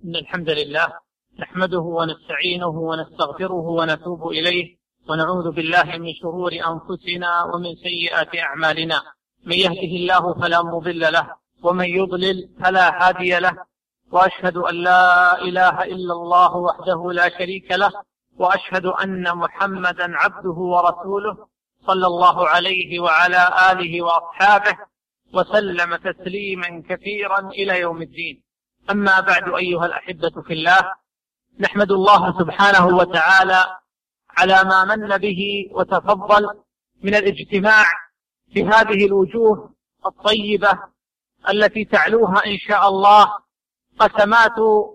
إن الحمد لله نحمده ونستعينه ونستغفره ونتوب إليه ونعوذ بالله من شرور أنفسنا ومن سيئات أعمالنا. من يهده الله فلا مضل له ومن يضلل فلا هادي له، وأشهد أن لا إله إلا الله وحده لا شريك له، وأشهد أن محمدا عبده ورسوله صلى الله عليه وعلى آله وأصحابه وسلم تسليما كثيرا إلى يوم الدين. أما بعد، أيها الأحبة في الله، نحمد الله سبحانه وتعالى على ما من به وتفضل من الاجتماع بهذه الوجوه الطيبة التي تعلوها إن شاء الله قسمات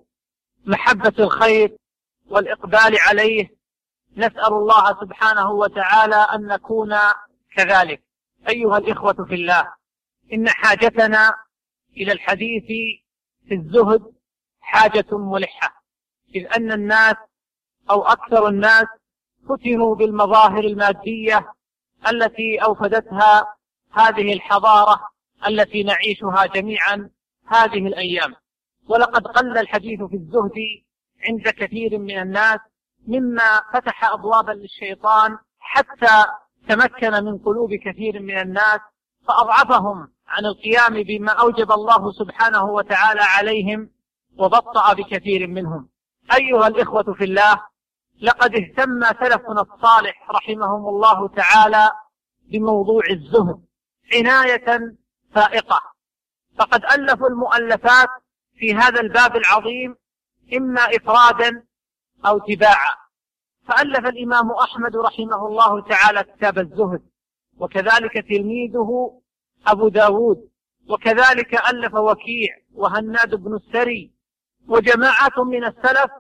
محبة الخير والإقبال عليه. نسأل الله سبحانه وتعالى أن نكون كذلك. أيها الإخوة في الله، إن حاجتنا إلى الحديث في الزهد حاجة ملحة، إذ أن الناس أو أكثر الناس فتنوا بالمظاهر المادية التي أوفدتها هذه الحضارة التي نعيشها جميعا هذه الأيام. ولقد قل الحديث في الزهد عند كثير من الناس، مما فتح أبوابا للشيطان حتى تمكن من قلوب كثير من الناس فأضعفهم عن القيام بما أوجب الله سبحانه وتعالى عليهم وبطأ بكثير منهم. أيها الإخوة في الله، لقد اهتم سلفنا الصالح رحمهم الله تعالى بموضوع الزهد عناية فائقة، فقد ألفوا المؤلفات في هذا الباب العظيم إما إفرادا أو تباعا. فألف الإمام أحمد رحمه الله تعالى كتاب الزهد، وكذلك تلميذه أبو داود، وكذلك ألف وكيع وهناد بن السري وجماعة من السلف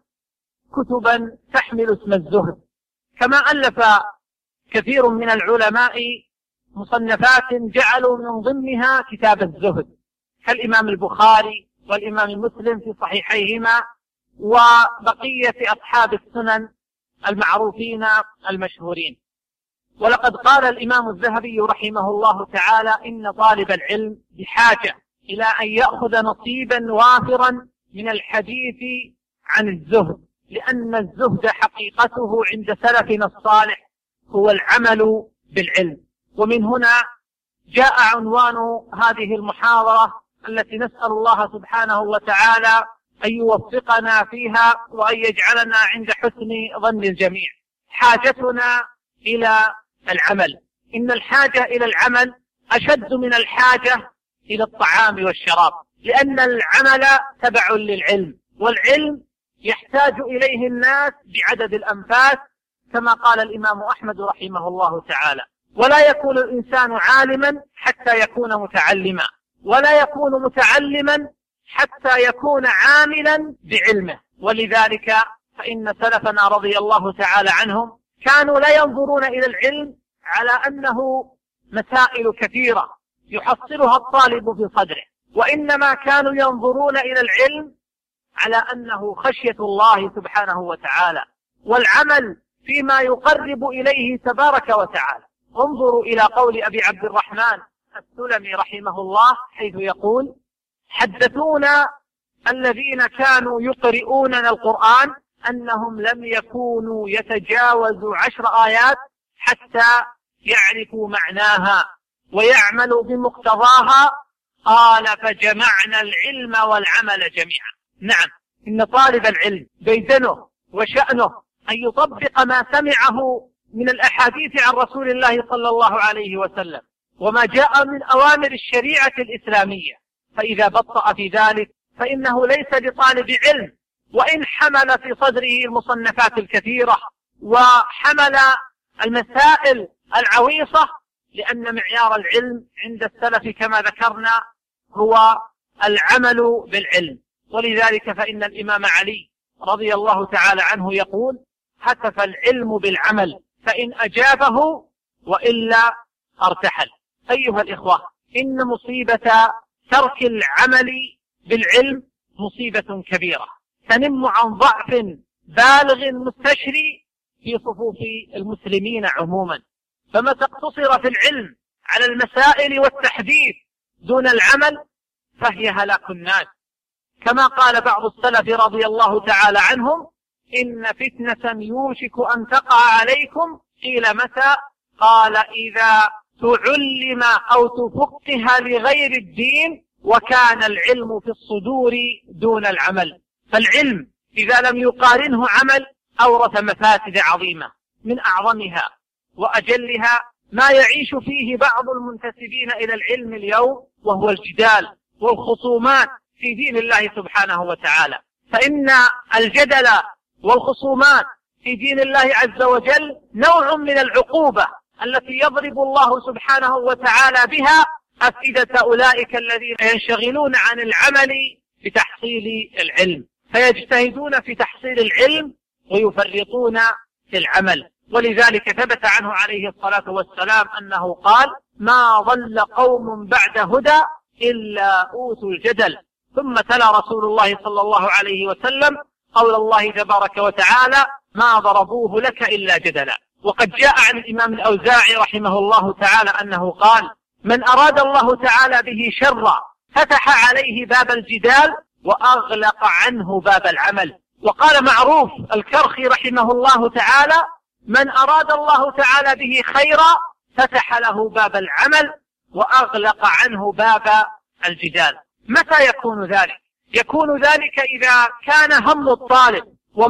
كتبا تحمل اسم الزهد. كما ألف كثير من العلماء مصنفات جعلوا من ضمنها كتاب الزهد، كالإمام البخاري والإمام مسلم في صحيحيهما وبقية أصحاب السنن المعروفين المشهورين. ولقد قال الإمام الذهبي رحمه الله تعالى: إن طالب العلم بحاجة إلى أن يأخذ نصيبا وافرا من الحديث عن الزهد، لأن الزهد حقيقته عند سلفنا الصالح هو العمل بالعلم. ومن هنا جاء عنوان هذه المحاضرة التي نسأل الله سبحانه وتعالى أن يوفقنا فيها وأن يجعلنا عند حسن ظن الجميع. حاجتنا إلى العمل. إن الحاجة إلى العمل أشد من الحاجة إلى الطعام والشراب، لأن العمل تبع للعلم، والعلم يحتاج إليه الناس بعدد الأنفاس، كما قال الإمام أحمد رحمه الله تعالى: ولا يكون الإنسان عالما حتى يكون متعلما، ولا يكون متعلما حتى يكون عاملا بعلمه. ولذلك فإن سلفنا رضي الله تعالى عنهم كانوا لا ينظرون إلى العلم على أنه مسائل كثيرة يحصلها الطالب في صدره، وإنما كانوا ينظرون إلى العلم على أنه خشية الله سبحانه وتعالى والعمل فيما يقرب إليه تبارك وتعالى. انظروا إلى قول أبي عبد الرحمن السلمي رحمه الله حيث يقول: حدثونا الذين كانوا يقرؤوننا القرآن أنهم لم يكونوا يتجاوزوا 10 آيات حتى يعرفوا معناها ويعملوا بمقتضاها. قال: فجمعنا العلم والعمل جميعا. نعم، إن طالب العلم بيدنه وشأنه أن يطبق ما سمعه من الأحاديث عن رسول الله صلى الله عليه وسلم وما جاء من أوامر الشريعة الإسلامية، فإذا بطأ في ذلك فإنه ليس بطالب علم، وإن حمل في صدره المصنفات الكثيرة وحمل المسائل العويصة، لأن معيار العلم عند السلف كما ذكرنا هو العمل بالعلم. ولذلك فإن الإمام علي رضي الله تعالى عنه يقول: هتف العلم بالعمل فإن أجابه وإلا ارتحل. أيها الإخوة، إن مصيبة ترك العمل بالعلم مصيبة كبيرة تنم عن ضعف بالغ مستشري في صفوف المسلمين عموما. فمتى اقتصر في العلم على المسائل والتحديث دون العمل فهي هلاك الناس، كما قال بعض السلف رضي الله تعالى عنهم: إن فتنة يوشك أن تقع عليكم. قيل متى؟ قال: إذا تعلم أو تفقه لغير الدين وكان العلم في الصدور دون العمل. فالعلم إذا لم يقارنه عمل أورث مفاسد عظيمة، من أعظمها وأجلها ما يعيش فيه بعض المنتسبين إلى العلم اليوم، وهو الجدال والخصومات في دين الله سبحانه وتعالى. فإن الجدل والخصومات في دين الله عز وجل نوع من العقوبة التي يضرب الله سبحانه وتعالى بها أفئدة أولئك الذين ينشغلون عن العمل بتحصيل العلم، فيجتهدون في تحصيل العلم ويفرطون في العمل. ولذلك ثبت عنه عليه الصلاة والسلام أنه قال: ما ضل قوم بعد هدى إلا أوتوا الجدل. ثم تلا رسول الله صلى الله عليه وسلم قول الله تبارك وتعالى: ما ضربوه لك إلا جدلا. وقد جاء عن الإمام الأوزاعي رحمه الله تعالى أنه قال: من أراد الله تعالى به شرا فتح عليه باب الجدال وأغلق عنه باب العمل. وقال معروف الكرخي رحمه الله تعالى: من أراد الله تعالى به خيرا فتح له باب العمل وأغلق عنه باب الجدال. متى يكون ذلك؟ يكون ذلك إذا كان هم الطالب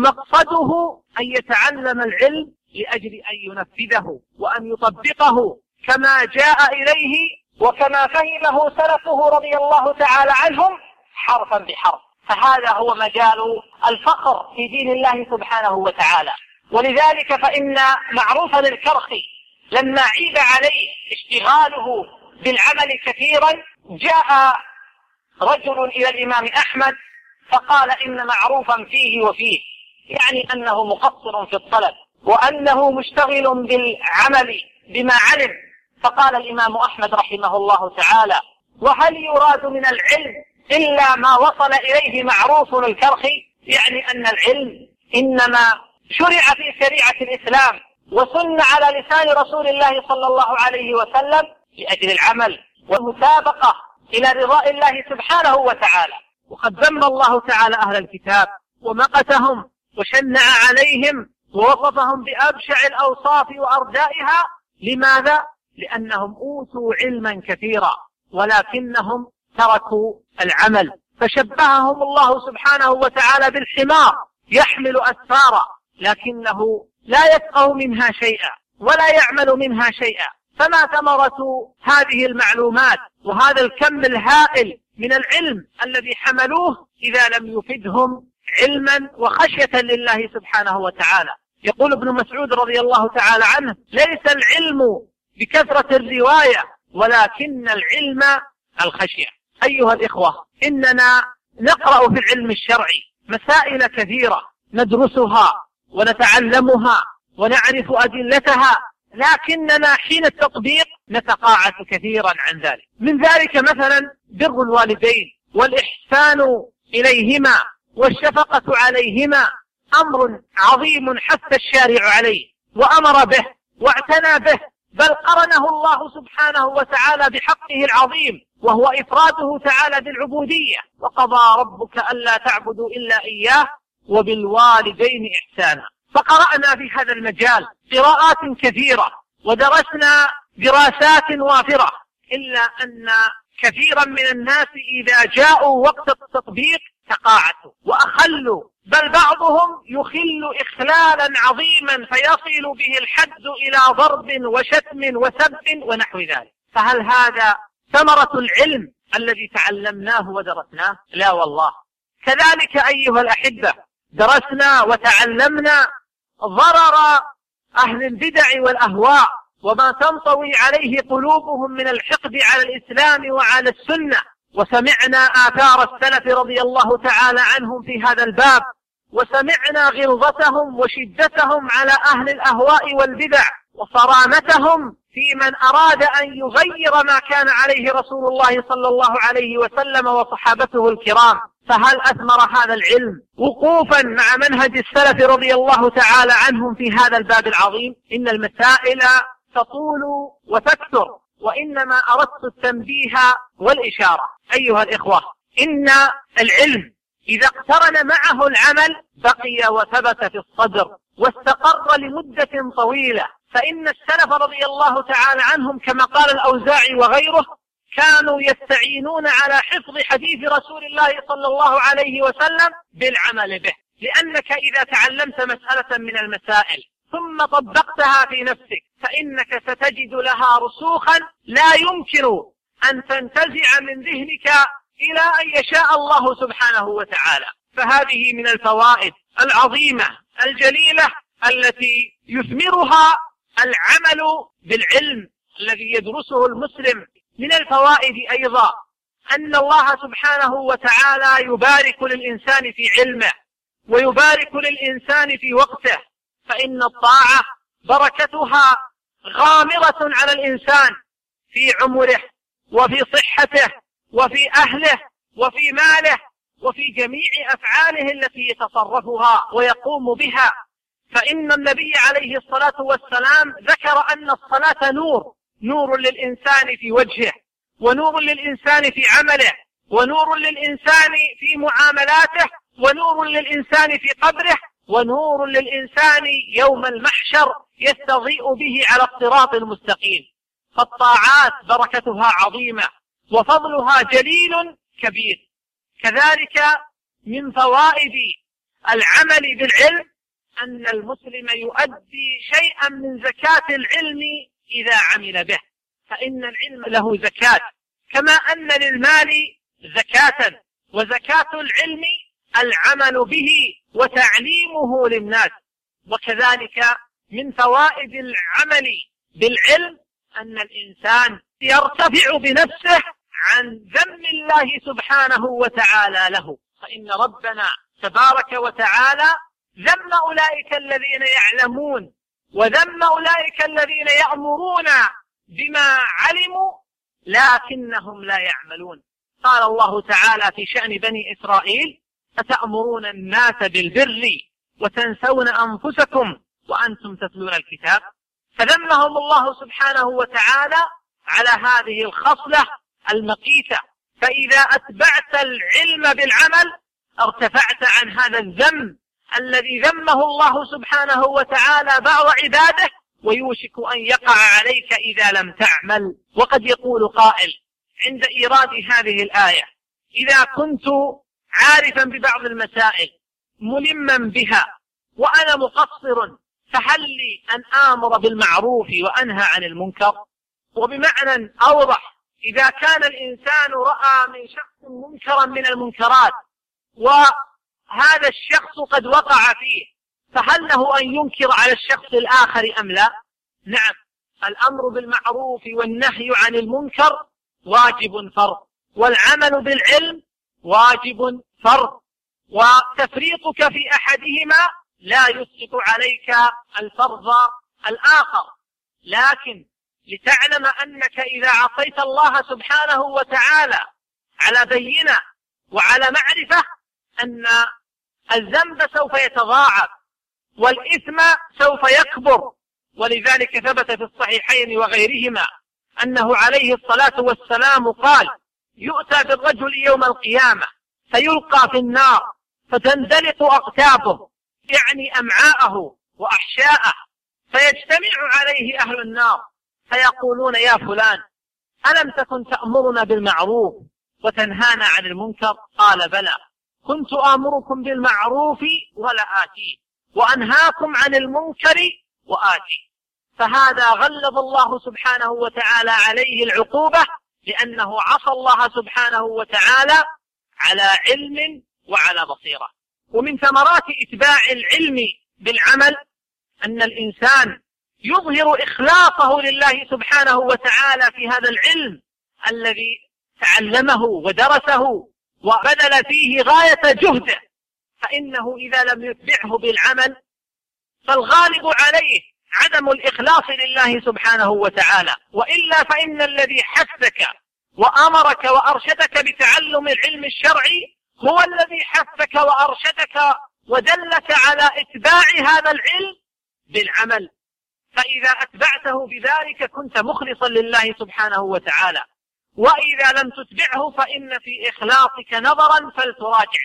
ومقصده أن يتعلم العلم لأجل أن ينفذه وأن يطبقه كما جاء إليه وكما فهمه سلفه رضي الله تعالى عنهم حرفا بحرف. فهذا هو مجال الفقر في دين الله سبحانه وتعالى. ولذلك فإن معروفا الكرخي لما عيب عليه اشتغاله بالعمل كثيرا جاء رجل إلى الإمام أحمد فقال: إن معروفا فيه وفيه، يعني أنه مقصر في الطلب وأنه مشتغل بالعمل بما علم. فقال الإمام أحمد رحمه الله تعالى: وهل يراد من العلم إلا ما وصل إليه معروف الكرخي؟ يعني أن العلم إنما شرع في شريعة الإسلام وسن على لسان رسول الله صلى الله عليه وسلم لأجل العمل والمسابقة إلى رضاء الله سبحانه وتعالى. وقد ذم الله تعالى أهل الكتاب ومقتهم وشنع عليهم ووصفهم بأبشع الأوصاف وأردائها. لماذا؟ لأنهم أوتوا علما كثيرا ولكنهم تركوا العمل، فشبههم الله سبحانه وتعالى بالحمار يحمل أسفارا لكنه لا يفقه منها شيئا ولا يعمل منها شيئا. فما ثمرة هذه المعلومات وهذا الكم الهائل من العلم الذي حملوه إذا لم يفدهم علما وخشية لله سبحانه وتعالى؟ يقول ابن مسعود رضي الله تعالى عنه: ليس العلم بكثرة الرواية ولكن العلم الخشية. أيها الإخوة، إننا نقرأ في العلم الشرعي مسائل كثيرة ندرسها ونتعلمها ونعرف أدلتها، لكننا حين التطبيق نتقاعس كثيرا عن ذلك. من ذلك مثلا بر الوالدين والإحسان إليهما والشفقة عليهما، أمر عظيم حث الشارع عليه وأمر به واعتنى به، بل قرنه الله سبحانه وتعالى بحقه العظيم وهو إفراده تعالى بالعبودية: وقضى ربك ألا تعبدوا إلا إياه وبالوالدين إحسانا. فقرأنا في هذا المجال قراءات كثيرة ودرسنا دراسات وافرة، إلا أن كثيرا من الناس إذا جاءوا وقت التطبيق تقاعسوا وأخلوا، بل بعضهم يخل إخلالا عظيما فيصل به الحد إلى ضرب وشتم وسب ونحو ذلك. فهل هذا ثمرة العلم الذي تعلمناه ودرسناه؟ لا والله. كذلك أيها الأحبة درسنا وتعلمنا ضرر أهل البدع والأهواء وما تنطوي عليه قلوبهم من الحقد على الإسلام وعلى السنة، وسمعنا آثار السلف رضي الله تعالى عنهم في هذا الباب، وسمعنا غلظتهم وشدتهم على أهل الأهواء والبدع وصرامتهم في من أراد أن يغير ما كان عليه رسول الله صلى الله عليه وسلم وصحابته الكرام. فهل أثمر هذا العلم وقوفا مع منهج السلف رضي الله تعالى عنهم في هذا الباب العظيم؟ إن المسائل تطول وتكثر، وإنما أردت التنبيه والإشارة. أيها الإخوة، إن العلم إذا اقترن معه العمل بقي وثبت في الصدر واستقر لمدة طويلة. فإن السلف رضي الله تعالى عنهم كما قال الأوزاعي وغيره كانوا يستعينون على حفظ حديث رسول الله صلى الله عليه وسلم بالعمل به، لأنك إذا تعلمت مسألة من المسائل ثم طبقتها في نفسك فإنك ستجد لها رسوخا لا يمكن أن تنتزع من ذهنك إلى أن يشاء الله سبحانه وتعالى. فهذه من الفوائد العظيمة الجليلة التي يثمرها العمل بالعلم الذي يدرسه المسلم. من الفوائد أيضا أن الله سبحانه وتعالى يبارك للإنسان في علمه ويبارك للإنسان في وقته، فإن الطاعة بركتها غامرة على الإنسان في عمره وفي صحته وفي أهله وفي ماله وفي جميع أفعاله التي يتصرفها ويقوم بها. فإن النبي عليه الصلاة والسلام ذكر أن الصلاة نور للإنسان في وجهه، ونور للإنسان في عمله، ونور للإنسان في معاملاته، ونور للإنسان في قبره، ونور للإنسان يوم المحشر يستضيء به على الصراط المستقيم. فالطاعات بركتها عظيمة وفضلها جليل كبير. كذلك من فوائد العمل بالعلم أن المسلم يؤدي شيئا من زكاة العلم إذا عمل به، فإن العلم له زكاة كما أن للمال زكاة، وزكاة العلم العمل به وتعليمه للناس. وكذلك من فوائد العمل بالعلم أن الإنسان يرتفع بنفسه عن ذم الله سبحانه وتعالى له، فإن ربنا تبارك وتعالى ذم أولئك الذين يعلمون وذم أولئك الذين يأمرون بما علموا لكنهم لا يعملون. قال الله تعالى في شأن بني إسرائيل: أتأمرون الناس بالبر وتنسون أنفسكم وأنتم تتلون الكتاب. فذمهم الله سبحانه وتعالى على هذه الخصلة المقيتة. فإذا أتبعت العلم بالعمل ارتفعت عن هذا الذم الذي ذمه الله سبحانه وتعالى بعض عباده ويوشك أن يقع عليك إذا لم تعمل. وقد يقول قائل عند إيراد هذه الآية: إذا كنت عارفا ببعض المسائل ملما بها وأنا مقصر فهل لي أن آمر بالمعروف وأنهى عن المنكر؟ وبمعنى أوضح: إذا كان الإنسان رأى من شخص منكرا من المنكرات وهذا الشخص قد وقع فيه فهل له أن ينكر على الشخص الآخر أم لا؟ نعم، الأمر بالمعروف والنهي عن المنكر واجب فرض، والعمل بالعلم واجب فرض، وتفريطك في أحدهما لا يسقط عليك الفرض الآخر. لكن لتعلم أنك إذا عصيت الله سبحانه وتعالى على بينة وعلى معرفة أن الذنب سوف يتضاعف والإثم سوف يكبر. ولذلك ثبت في الصحيحين وغيرهما أنه عليه الصلاة والسلام قال: يؤتى بالرجل يوم القيامة فيلقى في النار فتندلق أقتابه، يعني أمعاءه وأحشاءه، فيجتمع عليه أهل النار فيقولون: يا فلان، ألم تكن تأمرنا بالمعروف وتنهانا عن المنكر؟ قال: بلى، كنت آمركم بالمعروف ولا آتيه، وأنهاكم عن المنكر وآتيه. فهذا غلظ الله سبحانه وتعالى عليه العقوبة لأنه عصى الله سبحانه وتعالى على علم وعلى بصيرة. ومن ثمرات إتباع العلم بالعمل أن الإنسان يظهر إخلاصه لله سبحانه وتعالى في هذا العلم الذي تعلمه ودرسه وبذل فيه غاية جهده، فإنه إذا لم يتبعه بالعمل فالغالب عليه عدم الإخلاص لله سبحانه وتعالى، وإلا فإن الذي حثك وأمرك وأرشدك بتعلم العلم الشرعي هو الذي حثك وأرشدك ودلك على إتباع هذا العلم بالعمل. فإذا أتبعته بذلك كنت مخلصا لله سبحانه وتعالى، وإذا لم تتبعه فإن في إخلاصك نظرا فلتراجع نفسك.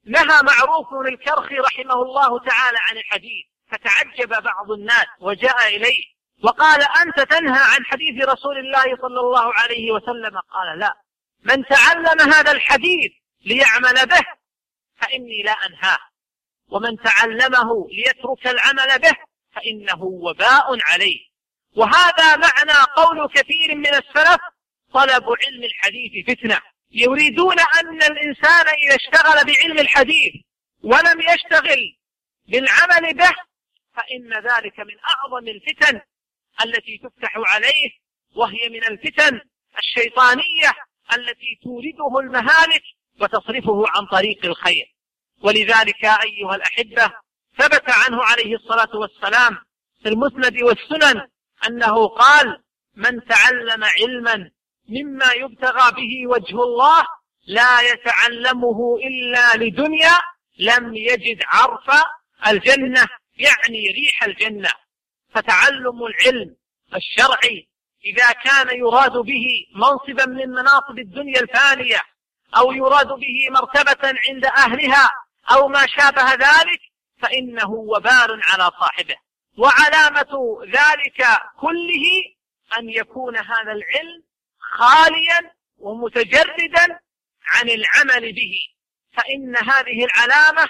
نهى معروف الكرخي رحمه الله تعالى عن الحديث، فتعجب بعض الناس وجاء إليه وقال: أنت تنهى عن حديث رسول الله صلى الله عليه وسلم؟ قال: لا، من تعلم هذا الحديث ليعمل به فإني لا أنهاه، ومن تعلمه ليترك العمل به فإنه وباء عليه. وهذا معنى قول كثير من السلف: طلب علم الحديث فتنة. يريدون أن الإنسان إذا اشتغل بعلم الحديث ولم يشتغل بالعمل به فإن ذلك من أعظم الفتن التي تفتح عليه، وهي من الفتن الشيطانية التي تورده المهالك وتصرفه عن طريق الخير. ولذلك أيها الأحبة ثبت عنه عليه الصلاة والسلام في المسند والسنن أنه قال: من تعلم علما مما يبتغى به وجه الله لا يتعلمه إلا لدنيا لم يجد عرف الجنة، يعني ريح الجنة. فتعلم العلم الشرعي إذا كان يراد به منصبا من مناصب الدنيا الفانية، أو يراد به مرتبة عند أهلها، أو ما شابه ذلك، فإنه وبال على صاحبه. وعلامة ذلك كله أن يكون هذا العلم خاليا ومتجردا عن العمل به، فإن هذه العلامة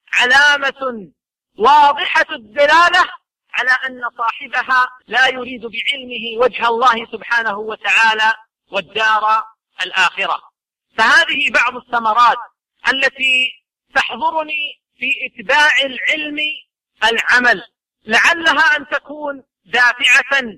علامة واضحة الدلالة على أن صاحبها لا يريد بعلمه وجه الله سبحانه وتعالى والدار الآخرة. فهذه بعض الثمرات التي تحضرني في إتباع العلم العمل، لعلها أن تكون دافعة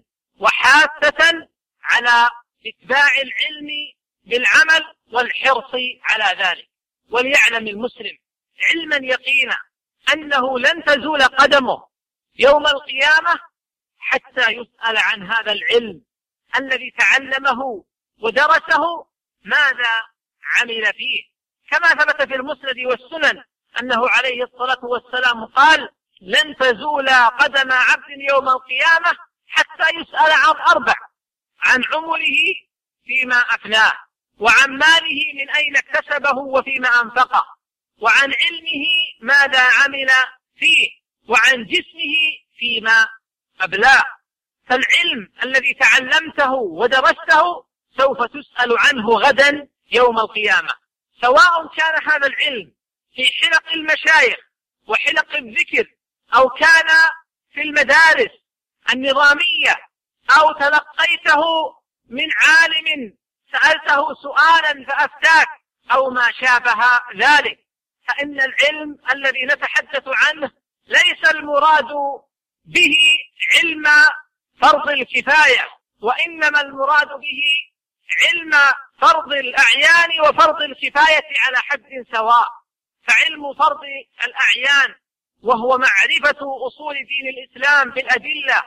وحاثة على إتباع العلم بالعمل والحرص على ذلك. وليعلم المسلم علما يقينا أنه لن تزول قدمه يوم القيامة حتى يسأل عن هذا العلم الذي تعلمه ودرسه ماذا عمل فيه، كما ثبت في المسند والسنن أنه عليه الصلاة والسلام قال: لن تزول قدم عبد يوم القيامة حتى يسأل عن 4: عن عمره فيما أفناه، وعن ماله من أين اكتسبه وفيما أنفقه، وعن علمه ماذا عمل فيه، وعن جسمه فيما أبلاه. فالعلم الذي تعلمته ودرسته سوف تسأل عنه غدا يوم القيامة، سواء كان هذا العلم في حلق المشايخ وحلق الذكر، أو كان في المدارس النظامية، أو تلقيته من عالم سألته سؤالا فأفتاك، أو ما شابه ذلك. فإن العلم الذي نتحدث عنه ليس المراد به علم فرض الكفاية، وإنما المراد به علم فرض الأعيان وفرض الكفاية على حد سواء. فعلم فرض الأعيان وهو معرفة أصول دين الإسلام بالأدلة،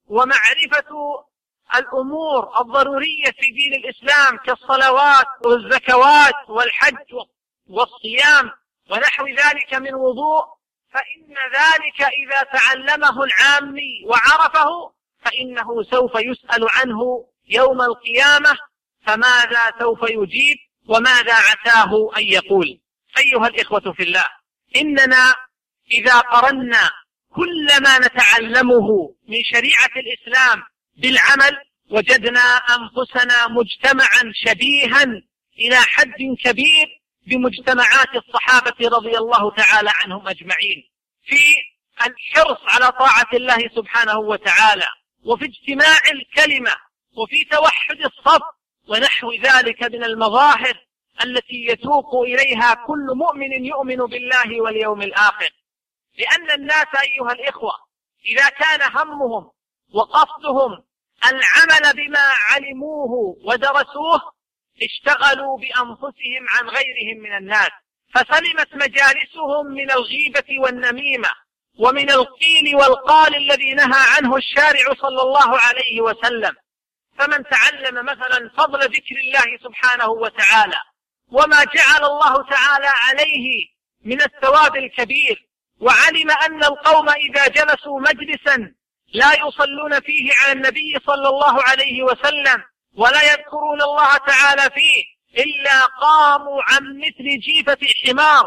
ومعرفة الأمور الضرورية في دين الإسلام كالصلوات والزكوات والحج والصيام ونحو ذلك من وضوء، فإن ذلك إذا تعلمه العامي وعرفه فإنه سوف يسأل عنه يوم القيامة، فماذا سوف يجيب وماذا عساه أن يقول. أيها الإخوة في الله، إننا إذا قرنا كل ما نتعلمه من شريعة الإسلام بالعمل وجدنا أنفسنا مجتمعا شبيها إلى حد كبير بمجتمعات الصحابة رضي الله تعالى عنهم أجمعين، في الحرص على طاعة الله سبحانه وتعالى، وفي اجتماع الكلمة، وفي توحد الصف، ونحو ذلك من المظاهر التي يتوق إليها كل مؤمن يؤمن بالله واليوم الآخر. لأن الناس أيها الإخوة إذا كان همهم وقصدهم العمل بما علموه ودرسوه اشتغلوا بأنفسهم عن غيرهم من الناس، فسلمت مجالسهم من الغيبة والنميمة ومن القيل والقال الذي نهى عنه الشارع صلى الله عليه وسلم. فمن تعلم مثلا فضل ذكر الله سبحانه وتعالى وما جعل الله تعالى عليه من الثواب الكبير، وعلم أن القوم إذا جلسوا مجلسا لا يصلون فيه على النبي صلى الله عليه وسلم ولا يذكرون الله تعالى فيه إلا قاموا عن مثل جيفة حمار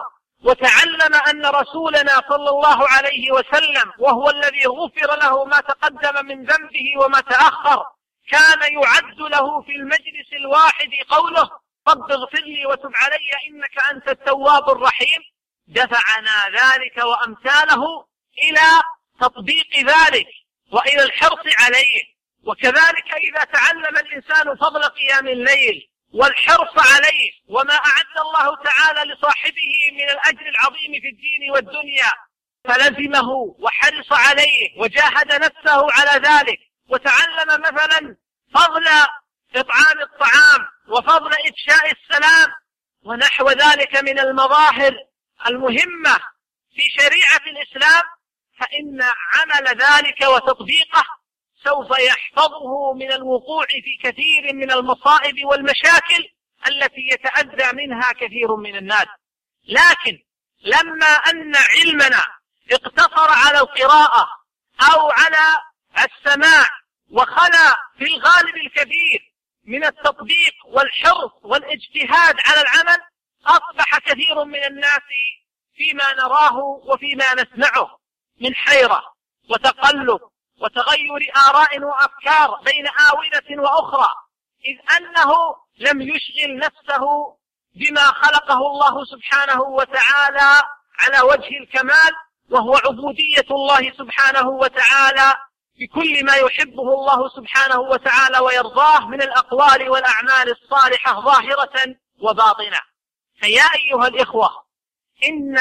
وتعلم أن رسولنا صلى الله عليه وسلم وهو الذي غفر له ما تقدم من ذنبه وما تأخر كان يعد له في المجلس الواحد قوله رب اغفر لي وتب علي إنك أنت التواب الرحيم، دفعنا ذلك وأمثاله إلى تطبيق ذلك وإلى الحرص عليه. وكذلك إذا تعلم الإنسان فضل قيام الليل والحرص عليه وما أعد الله تعالى لصاحبه من الأجر العظيم في الدين والدنيا فلزمه وحرص عليه وجاهد نفسه على ذلك، وتعلم مثلا فضل إطعام الطعام وفضل إفشاء السلام ونحو ذلك من المظاهر المهمة في شريعة الإسلام، فإن عمل ذلك وتطبيقه سوف يحفظه من الوقوع في كثير من المصائب والمشاكل التي يتأذى منها كثير من الناس. لكن لما أن علمنا اقتصر على القراءة أو على السماع وخلا في الغالب الكبير من التطبيق والحرص والاجتهاد على العمل، أصبح كثير من الناس فيما نراه وفيما نسمعه من حيرة وتقلب وتغير آراء وأفكار بين آونة وأخرى، إذ أنه لم يشغل نفسه بما خلقه الله سبحانه وتعالى على وجه الكمال، وهو عبودية الله سبحانه وتعالى بكل ما يحبه الله سبحانه وتعالى ويرضاه من الأقوال والأعمال الصالحة ظاهرة وباطنة. فيا أيها الإخوة، إن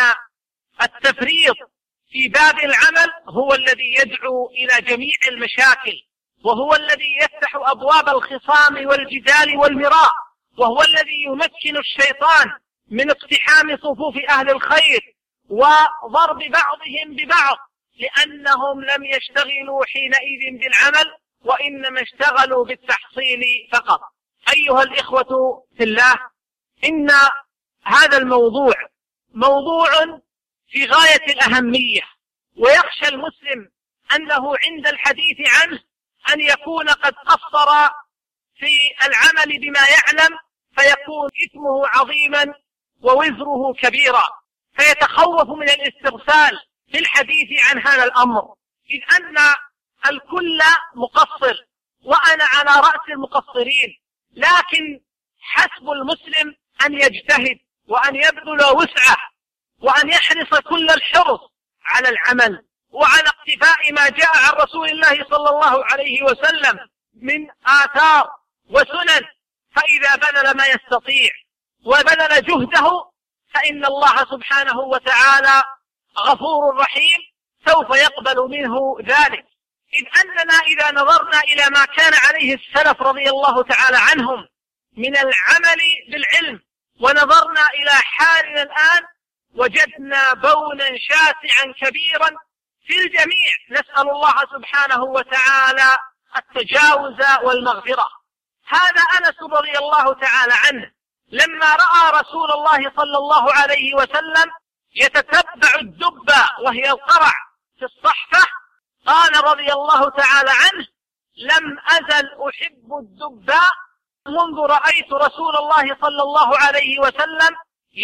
التفريط في باب العمل هو الذي يدعو إلى جميع المشاكل، وهو الذي يفتح أبواب الخصام والجدال والمراء، وهو الذي يمكن الشيطان من اقتحام صفوف أهل الخير وضرب بعضهم ببعض، لأنهم لم يشتغلوا حينئذ بالعمل وإنما اشتغلوا بالتحصيل فقط. أيها الإخوة في الله، إن هذا الموضوع موضوع في غاية الأهمية، ويخشى المسلم أنه عند الحديث عنه أن يكون قد قصر في العمل بما يعلم فيكون إثمه عظيما ووزره كبيرا، فيتخوف من الاسترسال في الحديث عن هذا الأمر، إذ أن الكل مقصر وأنا على رأس المقصرين، لكن حسب المسلم أن يجتهد وأن يبذل وسعه وأن يحرص كل الحرص على العمل وعلى اقتفاء ما جاء عن رسول الله صلى الله عليه وسلم من آثار وسنن، فإذا بذل ما يستطيع وبذل جهده فإن الله سبحانه وتعالى غفور رحيم سوف يقبل منه ذلك. إذ أننا إذا نظرنا إلى ما كان عليه السلف رضي الله تعالى عنهم من العمل بالعلم ونظرنا إلى حالنا الآن وجدنا بونا شاسعا كبيرا في الجميع، نسأل الله سبحانه وتعالى التجاوز والمغفرة. هذا أنس رضي الله تعالى عنه لما رأى رسول الله صلى الله عليه وسلم يتتبع الدبة وهي القرع في الصحفة قال رضي الله تعالى عنه: لم أزل أحب الدبة منذ رأيت رسول الله صلى الله عليه وسلم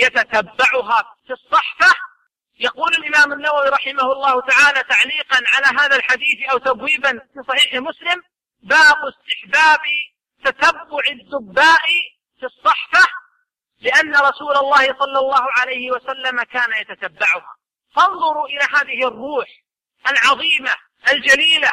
يتتبعها في الصحفة. يقول الإمام النووي رحمه الله تعالى تعليقا على هذا الحديث أو تبويبا في صحيح مسلم: باب استحباب تتبع الدباء في الصحفة، لأن رسول الله صلى الله عليه وسلم كان يتتبعها. فانظروا إلى هذه الروح العظيمة الجليلة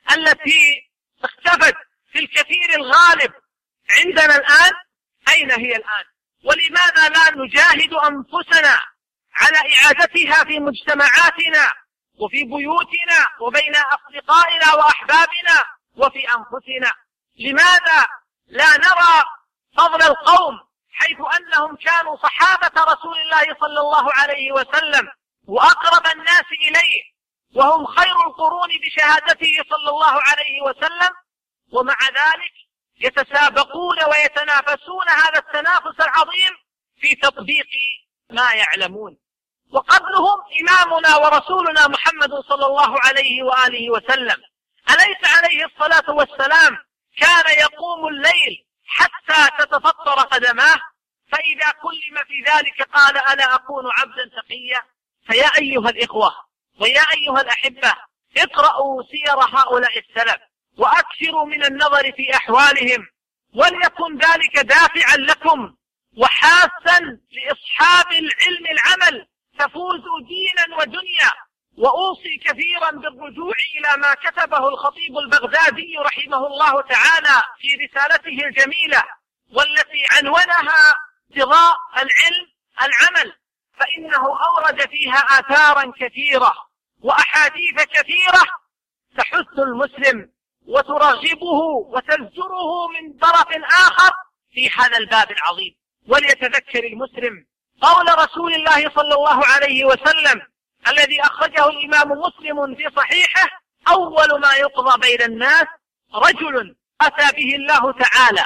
التي اختفت في الكثير الغالب عندنا الآن. أين هي الآن؟ ولماذا لا نجاهد أنفسنا على إعادتها في مجتمعاتنا وفي بيوتنا وبين أصدقائنا وأحبابنا وفي أنفسنا؟ لماذا لا نرى فضل القوم حيث أنهم كانوا صحابة رسول الله صلى الله عليه وسلم وأقرب الناس إليه وهم خير القرون بشهادته صلى الله عليه وسلم، ومع ذلك يتسابقون ويتنافسون هذا التنافس العظيم في تطبيق ما يعلمون. وقبلهم إمامنا ورسولنا محمد صلى الله عليه وآله وسلم، أليس عليه الصلاة والسلام كان يقوم الليل حتى تتفطر قدماه؟ فإذا كلم في ذلك قال ألا أكون عبدا تقيا. فيا أيها الإخوة ويا أيها الأحبة، اقرأوا سير هؤلاء السلف وأكثروا من النظر في أحوالهم، وليكن ذلك دافعا لكم وحاسا لإصحاب العلم العمل، تفوزوا دينا ودنيا. وأوصي كثيرا بالرجوع إلى ما كتبه الخطيب البغدادي رحمه الله تعالى في رسالته الجميلة والتي عنونها ابتغاء العلم العمل، فإنه أورد فيها آثارا كثيرة وأحاديث كثيرة تحث المسلم وترغبه وتزجره من طرف آخر في هذا الباب العظيم. وليتذكر المسلم قول رسول الله صلى الله عليه وسلم الذي أخرجه الإمام مسلم في صحيحه: أول ما يقضى بين الناس رجل أتى به الله تعالى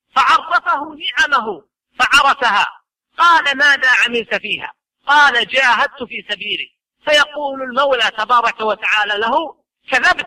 فعرفه نعمه فعرفها، قال ماذا عملت فيها؟ قال جاهدت في سبيله. فيقول المولى تبارك وتعالى له: كذبت،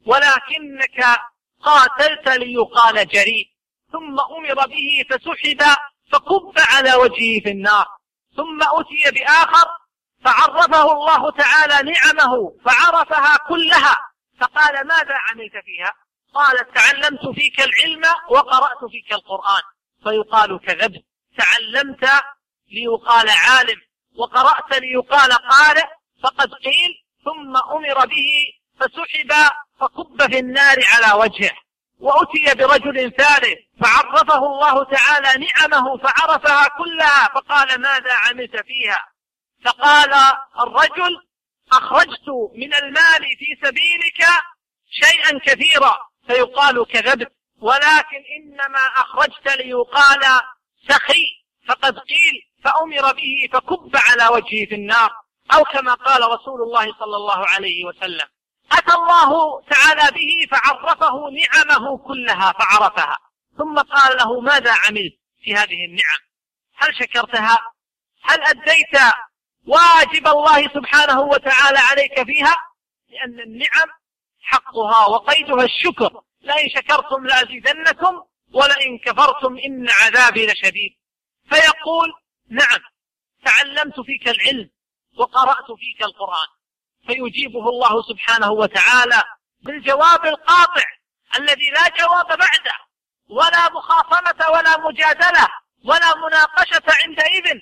ولكنك قاتلت ليقال جريء. ثم أمر به فسحب فكب على وجهه في النار. ثم أتي بآخر فعرفه الله تعالى نعمه فعرفها كلها، فقال ماذا عملت فيها؟ قال تعلمت فيك العلم وقرأت فيك القرآن. فيقال كذبت، تعلمت ليقال عالم وقرأت ليقال قارئ، فقد قيل. ثم أمر به فسحب فكب في النار على وجهه. وأتي برجل ثالث فعرفه الله تعالى نعمه فعرفها كلها، فقال ماذا عملت فيها؟ فقال الرجل أخرجت من المال في سبيلك شيئا كثيرا. فيقال كذبت، ولكن إنما أخرجت ليقال سخي، فقد قيل. فأمر به فكب على وجهه في النار، أو كما قال رسول الله صلى الله عليه وسلم. أتى الله تعالى به فعرفه نعمه كلها فعرفها، ثم قال له ماذا عملت في هذه النعم؟ هل شكرتها؟ هل أديت واجب الله سبحانه وتعالى عليك فيها؟ لأن النعم حقها وقيدها الشكر، لئن شكرتم لأزيدنكم ولئن كفرتم إن عذابي لشديد. فيقول نعم تعلمت فيك العلم وقرأت فيك القرآن، فيجيبه الله سبحانه وتعالى بالجواب القاطع الذي لا جواب بعده، ولا مخاصمة ولا مجادلة ولا مناقشة عندئذ.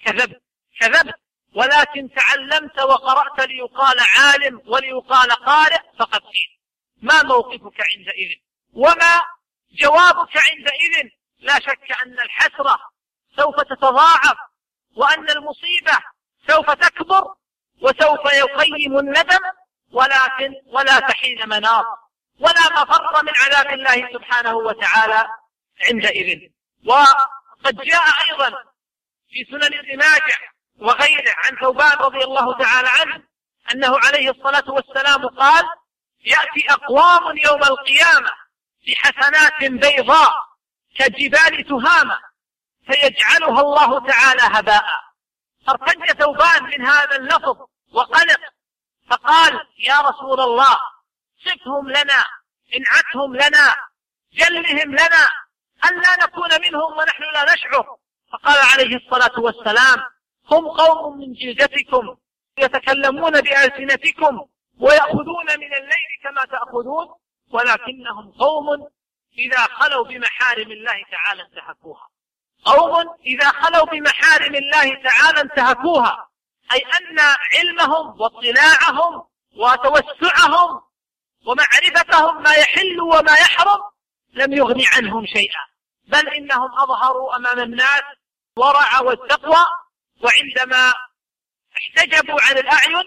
كذبت، ولكن تعلمت وقرأت ليقال عالم وليقال قارئ، فقد قيل. ما موقفك عندئذ وما جوابك عندئذ؟ لا شك أن الحسرة سوف تتضاعف، وأن المصيبة سوف تكبر، وسوف يقيم الندم، ولكن ولا تحين مناص ولا مفر من عذاب الله سبحانه وتعالى عندئذ. وقد جاء أيضا في سنن ابن ماجه وغيره عن ثوبان رضي الله تعالى عنه أنه عليه الصلاة والسلام قال: يأتي أقوام يوم القيامة بحسنات بيضاء كجبال تهامة فيجعلها الله تعالى هباء. فارتج ثوبان من هذا اللفظ وقلق، فقال: يا رسول الله صفهم لنا، انعتهم لنا، جلهم لنا، أن لا نكون منهم ونحن لا نشعر. فقال عليه الصلاة والسلام: هم قوم من جلدتكم يتكلمون بألسنتكم ويأخذون من الليل كما تأخذون، ولكنهم قوم إذا خلوا بمحارم الله تعالى انتهكوها. قوم إذا خلوا بمحارم الله تعالى انتهكوها، أي أن علمهم واطلاعهم وتوسعهم ومعرفتهم ما يحل وما يحرم لم يغني عنهم شيئا، بل إنهم أظهروا أمام الناس ورع والتقوى، وعندما احتجبوا عن الأعين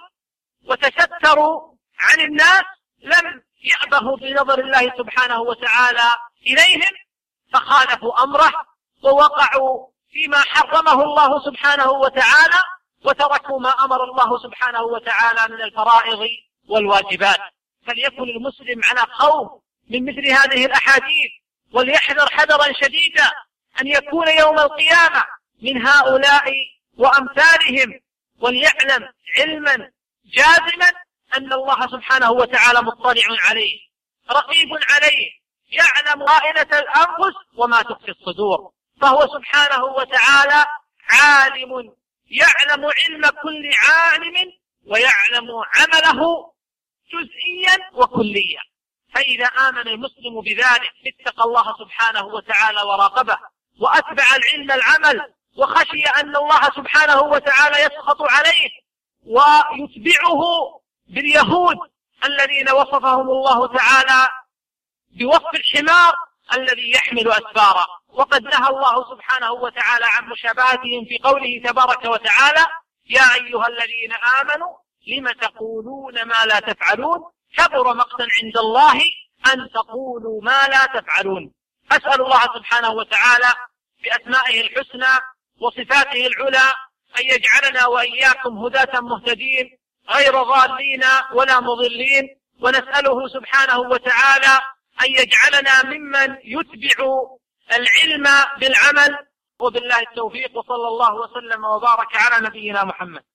وتستروا عن الناس لم يأبهوا بنظر الله سبحانه وتعالى إليهم، فخالفوا أمره ووقعوا فيما حرمه الله سبحانه وتعالى، وتركوا ما أمر الله سبحانه وتعالى من الفرائض والواجبات. فليكن المسلم على خوف من مثل هذه الأحاديث، وليحذر حذرا شديدا أن يكون يوم القيامة من هؤلاء وأمثالهم، وليعلم علما جازما أن الله سبحانه وتعالى مطلع عليه، رقيب عليه، يعلم خائنة الأنفس وما تخفي الصدور. فهو سبحانه وتعالى عالم يعلم علم كل عالم ويعلم عمله جزئيا وكليا. فإذا آمن المسلم بذلك اتقى الله سبحانه وتعالى وراقبه وأتبع العلم العمل وخشي أن الله سبحانه وتعالى يسخط عليه ويتبعه باليهود الذين وصفهم الله تعالى بوصف الحمار الذي يحمل أسفارا. وقد نهى الله سبحانه وتعالى عن مشابهتهم في قوله تبارك وتعالى: يا أيها الذين آمنوا لم تقولون ما لا تفعلون كبر مقتا عند الله أن تقولوا ما لا تفعلون. أسأل الله سبحانه وتعالى بأسمائه الحسنى وصفاته العلى أن يجعلنا وإياكم هداة مهتدين غير ضالين ولا مضلين، ونسأله سبحانه وتعالى أن يجعلنا ممن يتبع العلم بالعمل. وبالله التوفيق، وصلى الله وسلم وبارك على نبينا محمد.